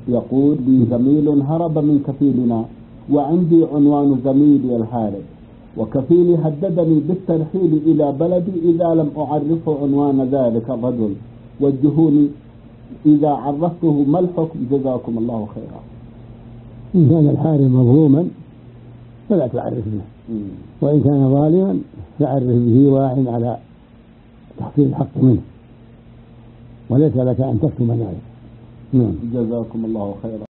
يقول لي زميل هرب من كفيلنا وعندي عنوان زميلي الهارب، وكفيلي هددني بالترحيل إلى بلدي إذا لم أعرفه عنوان ذلك الرجل، وجهوني إذا عرفته ما الحكم جزاكم الله خيرا. إن كان الحارب مظلوما فلا تعرف به، وإن كان ظالما فعرف به واعٍ على تحصيل الحق منه، وليس لك أن تكتم ذلك. جزاكم الله خيرا.